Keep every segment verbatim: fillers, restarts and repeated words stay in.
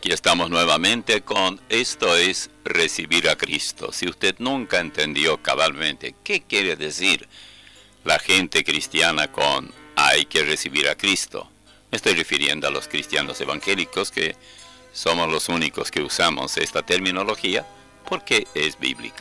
Aquí estamos nuevamente con Esto es Recibir a Cristo. Si usted nunca entendió cabalmente qué quiere decir la gente cristiana con hay que recibir a Cristo, me estoy refiriendo a los cristianos evangélicos, que somos los únicos que usamos esta terminología porque es bíblica.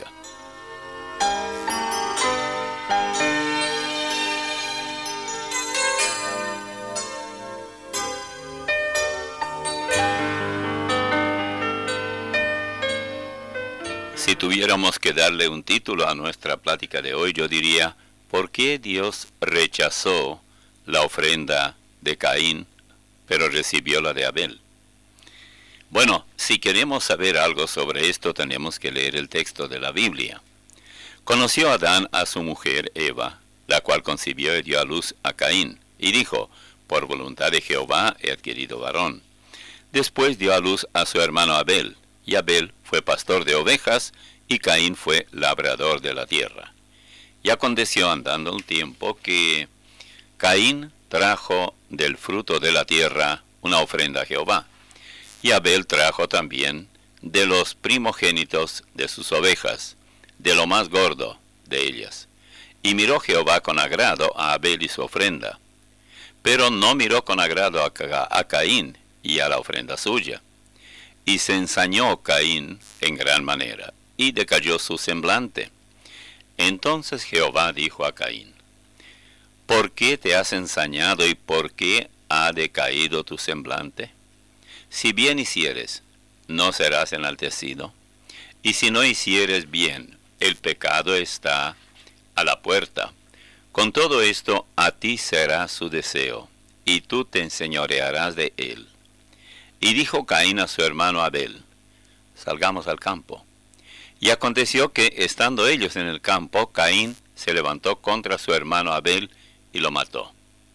Si tuviéramos que darle un título a nuestra plática de hoy, yo diría, ¿por qué Dios rechazó la ofrenda de Caín, pero recibió la de Abel? Bueno, si queremos saber algo sobre esto, tenemos que leer el texto de la Biblia. Conoció Adán a su mujer Eva, la cual concibió y dio a luz a Caín, y dijo, por voluntad de Jehová he adquirido varón. Después dio a luz a su hermano Abel, y Abel fue pastor de ovejas, y Caín fue labrador de la tierra. Y aconteció andando un tiempo que Caín trajo del fruto de la tierra una ofrenda a Jehová, y Abel trajo también de los primogénitos de sus ovejas, de lo más gordo de ellas. Y miró Jehová con agrado a Abel y su ofrenda, pero no miró con agrado a, Ca- a Caín y a la ofrenda suya. Y se ensañó Caín en gran manera, y decayó su semblante. Entonces Jehová dijo a Caín, ¿por qué te has ensañado y por qué ha decaído tu semblante? Si bien hicieres, no serás enaltecido, y si no hicieres bien, el pecado está a la puerta. Con todo esto, a ti será su deseo, y tú te enseñorearás de él. Y dijo Caín a su hermano Abel, salgamos al campo. Y aconteció que, estando ellos en el campo, Caín se levantó contra su hermano Abel y lo mató.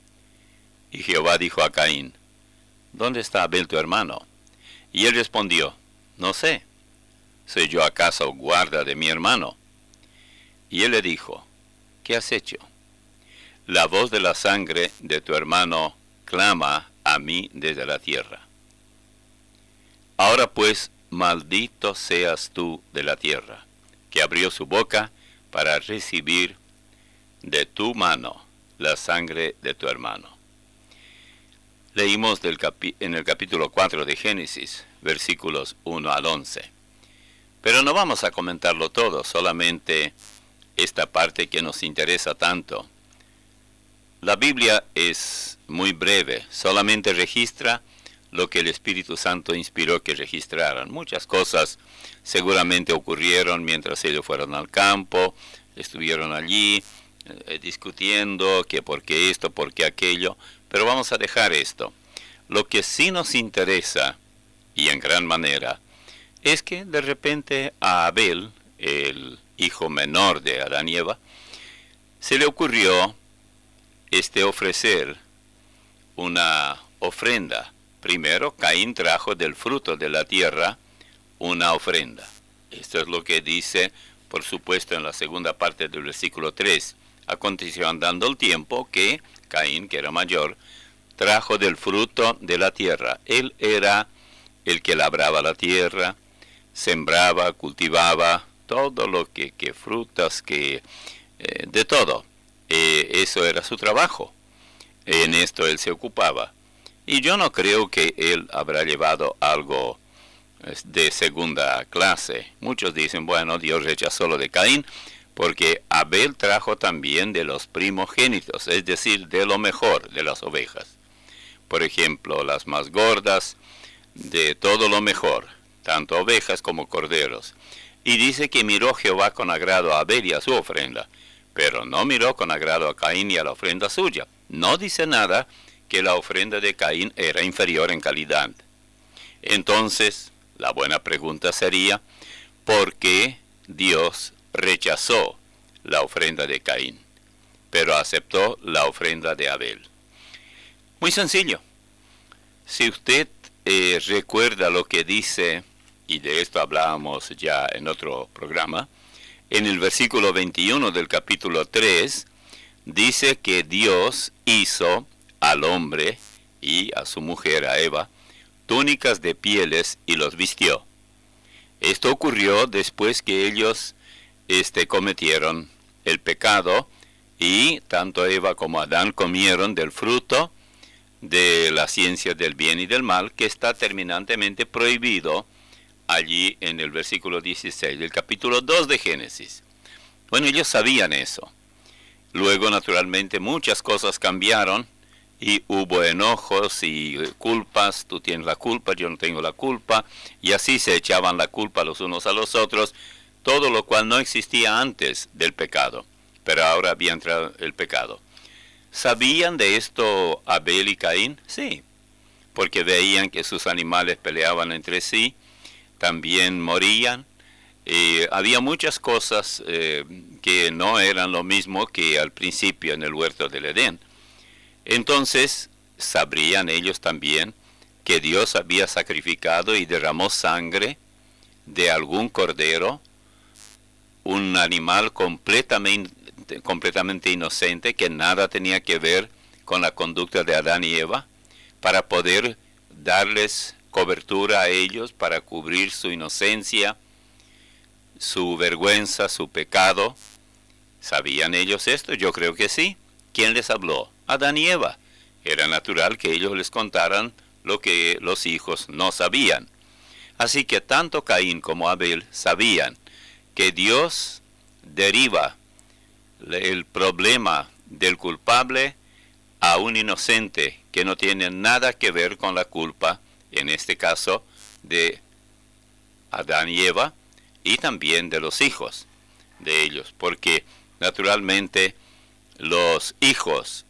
Y Jehová dijo a Caín, ¿dónde está Abel tu hermano? Y él respondió, no sé, ¿soy yo acaso guarda de mi hermano? Y él le dijo, ¿qué has hecho? La voz de la sangre de tu hermano clama a mí desde la tierra. Ahora pues, maldito seas tú de la tierra, que abrió su boca para recibir de tu mano la sangre de tu hermano. Leímos del capi- en el capítulo cuatro de Génesis, versículos uno al once. Pero no vamos a comentarlo todo, solamente esta parte que nos interesa tanto. La Biblia es muy breve, solamente registra lo que el Espíritu Santo inspiró que registraran. Muchas cosas seguramente ocurrieron mientras ellos fueron al campo, estuvieron allí eh, discutiendo que por qué esto, por qué aquello, pero vamos a dejar esto. Lo que sí nos interesa, y en gran manera, es que de repente a Abel, el hijo menor de Adán y Eva, se le ocurrió este ofrecer una ofrenda. Primero, Caín trajo del fruto de la tierra una ofrenda. Esto es lo que dice, por supuesto, en la segunda parte del versículo tres. Aconteció andando el tiempo que Caín, que era mayor, trajo del fruto de la tierra. Él era el que labraba la tierra, sembraba, cultivaba, todo lo que, que frutas, que eh, de todo. Eh, eso era su trabajo. En esto él se ocupaba. Y yo no creo que él habrá llevado algo de segunda clase. Muchos dicen, bueno, Dios rechazó lo de Caín porque Abel trajo también de los primogénitos, es decir, de lo mejor de las ovejas. Por ejemplo, las más gordas, de todo lo mejor, tanto ovejas como corderos. Y dice que miró Jehová con agrado a Abel y a su ofrenda, pero no miró con agrado a Caín y a la ofrenda suya. No dice nada que la ofrenda de Caín era inferior en calidad. Entonces, la buena pregunta sería, ¿por qué Dios rechazó la ofrenda de Caín, pero aceptó la ofrenda de Abel? Muy sencillo. Si usted eh, recuerda lo que dice, y de esto hablábamos ya en otro programa, en el versículo veintiuno del capítulo tres, dice que Dios hizo al hombre y a su mujer, a Eva, túnicas de pieles y los vistió. Esto ocurrió después que ellos este, cometieron el pecado y tanto Eva como Adán comieron del fruto de la ciencia del bien y del mal, que está terminantemente prohibido allí en el versículo dieciséis del capítulo dos de Génesis. Bueno, ellos sabían eso. Luego, naturalmente, muchas cosas cambiaron y hubo enojos y culpas. Tú tienes la culpa, yo no tengo la culpa. Y así se echaban la culpa los unos a los otros, todo lo cual no existía antes del pecado. Pero ahora había entrado el pecado. ¿Sabían de esto Abel y Caín? Sí, porque veían que sus animales peleaban entre sí, también morían. Eh, había muchas cosas eh, que no eran lo mismo que al principio en el huerto del Edén. Entonces, sabrían ellos también que Dios había sacrificado y derramó sangre de algún cordero, un animal completamente, completamente inocente, que nada tenía que ver con la conducta de Adán y Eva, para poder darles cobertura a ellos, para cubrir su inocencia, su vergüenza, su pecado. ¿Sabían ellos esto? Yo creo que sí. ¿Quién les habló? Adán y Eva. Era natural que ellos les contaran lo que los hijos no sabían. Así que tanto Caín como Abel sabían que Dios deriva el problema del culpable a un inocente que no tiene nada que ver con la culpa, en este caso de Adán y Eva, y también de los hijos de ellos, porque naturalmente los hijos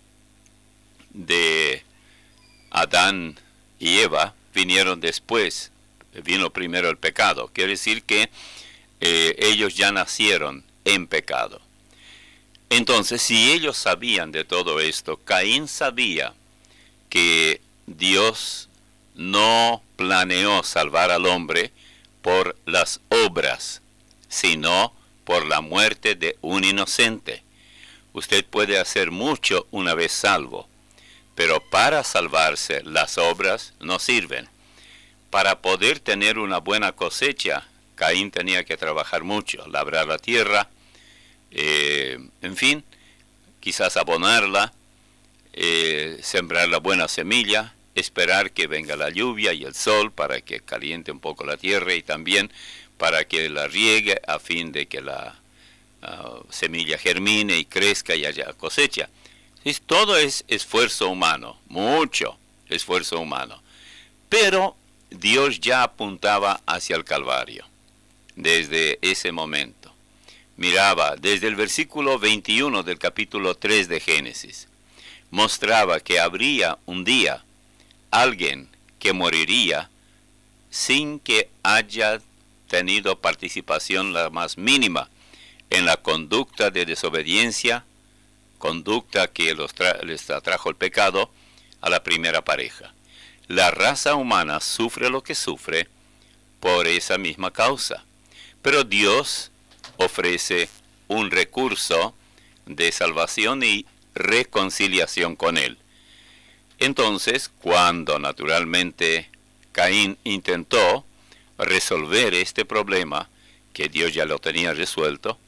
de Adán y Eva vinieron después, vino primero el pecado. Quiere decir que eh, ellos ya nacieron en pecado. Entonces, si ellos sabían de todo esto, Caín sabía que Dios no planeó salvar al hombre por las obras, sino por la muerte de un inocente. Usted puede hacer mucho una vez salvo, pero para salvarse las obras no sirven. Para poder tener una buena cosecha, Caín tenía que trabajar mucho, labrar la tierra, eh, en fin, quizás abonarla, eh, sembrar la buena semilla, esperar que venga la lluvia y el sol para que caliente un poco la tierra y también para que la riegue a fin de que la uh, semilla germine y crezca y haya cosecha. Es, todo es esfuerzo humano, mucho esfuerzo humano. Pero Dios ya apuntaba hacia el Calvario desde ese momento. Miraba desde el versículo veintiuno del capítulo tres de Génesis. Mostraba que habría un día alguien que moriría sin que haya tenido participación la más mínima en la conducta de desobediencia, conducta que los tra- les atrajo el pecado a la primera pareja. La raza humana sufre lo que sufre por esa misma causa, pero Dios ofrece un recurso de salvación y reconciliación con Él. Entonces, cuando naturalmente Caín intentó resolver este problema, que Dios ya lo tenía resuelto,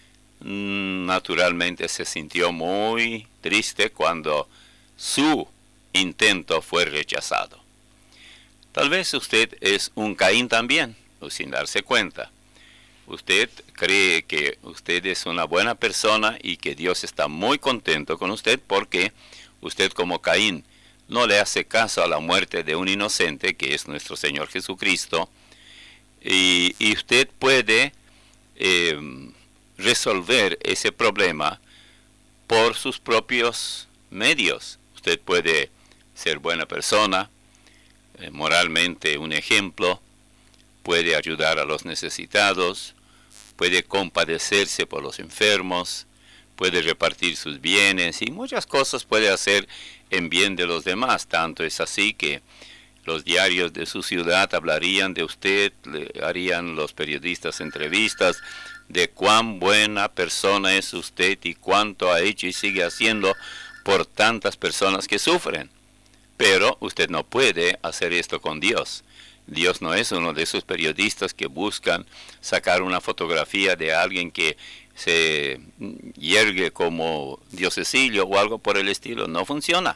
naturalmente se sintió muy triste cuando su intento fue rechazado. Tal vez usted es un Caín también, o sin darse cuenta. Usted cree que usted es una buena persona y que Dios está muy contento con usted porque usted, como Caín, no le hace caso a la muerte de un inocente, que es nuestro Señor Jesucristo, y, y usted puede eh, resolver ese problema por sus propios medios. Usted puede ser buena persona, eh, moralmente un ejemplo, puede ayudar a los necesitados, puede compadecerse por los enfermos, puede repartir sus bienes y muchas cosas puede hacer en bien de los demás. Tanto es así que los diarios de su ciudad hablarían de usted, le harían los periodistas entrevistas de cuán buena persona es usted y cuánto ha hecho y sigue haciendo por tantas personas que sufren. Pero usted no puede hacer esto con Dios. Dios no es uno de esos periodistas que buscan sacar una fotografía de alguien que se yergue como diosecillo o algo por el estilo. No funciona.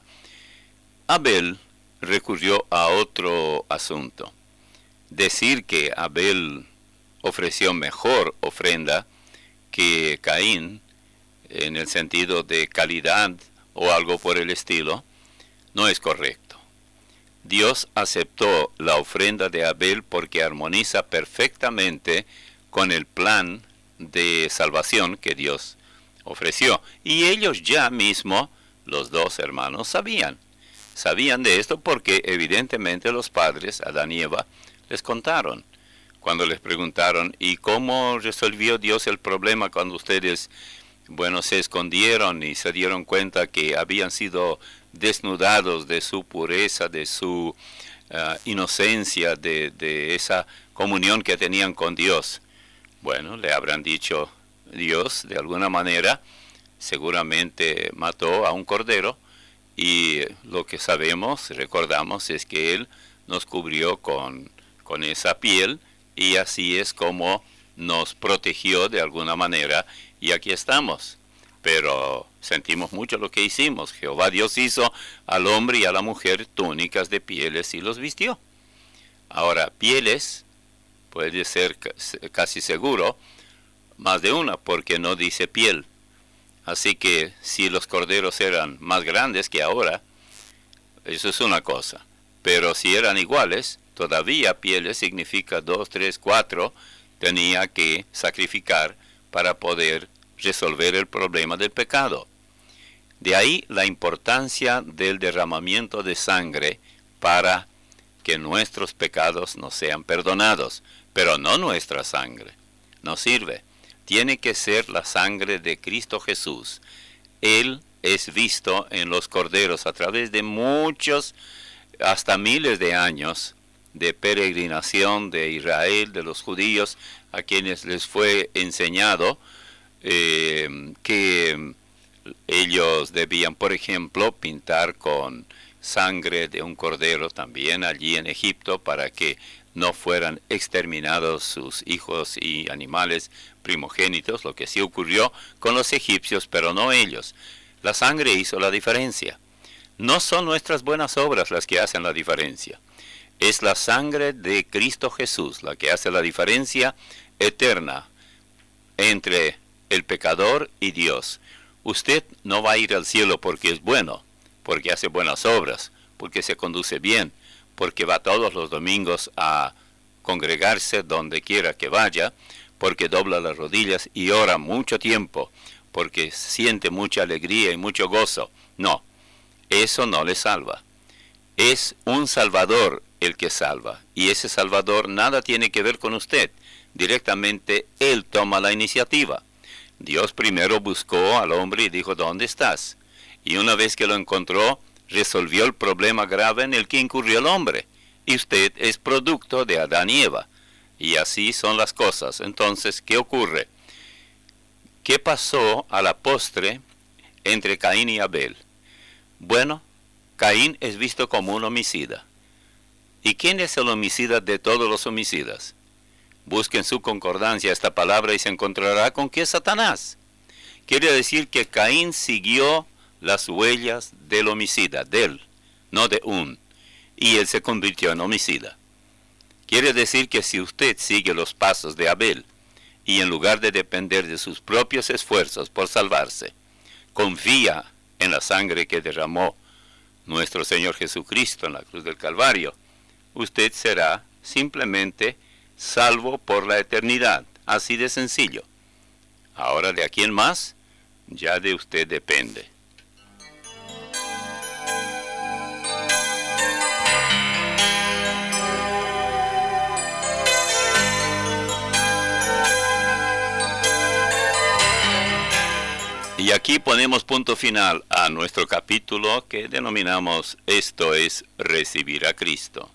Abel recurrió a otro asunto. Decir que Abel ofreció mejor ofrenda que Caín, en el sentido de calidad o algo por el estilo, no es correcto. Dios aceptó la ofrenda de Abel porque armoniza perfectamente con el plan de salvación que Dios ofreció. Y ellos ya mismo, los dos hermanos, sabían. Sabían de esto porque evidentemente los padres, Adán y Eva, les contaron. Cuando les preguntaron, ¿y cómo resolvió Dios el problema cuando ustedes, bueno, se escondieron y se dieron cuenta que habían sido desnudados de su pureza, de su uh, inocencia, de, de esa comunión que tenían con Dios? Bueno, le habrán dicho, Dios, de alguna manera, seguramente mató a un cordero, y lo que sabemos, recordamos, es que Él nos cubrió con, con esa piel, y así es como nos protegió de alguna manera, y aquí estamos. Pero sentimos mucho lo que hicimos. Jehová Dios hizo al hombre y a la mujer túnicas de pieles y los vistió. Ahora, pieles puede ser casi seguro más de una, porque no dice piel. Así que si los corderos eran más grandes que ahora, eso es una cosa. Pero si eran iguales, todavía pieles significa dos, tres, cuatro, tenía que sacrificar para poder resolver el problema del pecado. De ahí la importancia del derramamiento de sangre para que nuestros pecados nos sean perdonados, pero no nuestra sangre. No sirve. Tiene que ser la sangre de Cristo Jesús. Él es visto en los corderos a través de muchos, hasta miles de años de peregrinación de Israel, de los judíos, a quienes les fue enseñado eh, que ellos debían, por ejemplo, pintar con sangre de un cordero también allí en Egipto para que no fueran exterminados sus hijos y animales primogénitos, lo que sí ocurrió con los egipcios, pero no ellos. La sangre hizo la diferencia. No son nuestras buenas obras las que hacen la diferencia. Es la sangre de Cristo Jesús la que hace la diferencia eterna entre el pecador y Dios. Usted no va a ir al cielo porque es bueno, porque hace buenas obras, porque se conduce bien, porque va todos los domingos a congregarse donde quiera que vaya, porque dobla las rodillas y ora mucho tiempo, porque siente mucha alegría y mucho gozo. No, eso no le salva. Es un Salvador el que salva, y ese Salvador nada tiene que ver con usted. Directamente Él toma la iniciativa. Dios primero buscó al hombre y dijo, ¿dónde estás? Y una vez que lo encontró, resolvió el problema grave en el que incurrió el hombre. Y usted es producto de Adán y Eva. Y así son las cosas. Entonces, ¿qué ocurre? ¿Qué pasó a la postre entre Caín y Abel? Bueno, Caín es visto como un homicida. ¿Y quién es el homicida de todos los homicidas? Busque en su concordancia esta palabra y se encontrará con que es Satanás. Quiere decir que Caín siguió las huellas del homicida, de él, no de un, y él se convirtió en homicida. Quiere decir que si usted sigue los pasos de Abel, y en lugar de depender de sus propios esfuerzos por salvarse, confía en la sangre que derramó nuestro Señor Jesucristo en la cruz del Calvario, usted será simplemente salvo por la eternidad, así de sencillo. Ahora, de aquí en más, ya de usted depende. Y aquí ponemos punto final a nuestro capítulo que denominamos Esto es recibir a Cristo.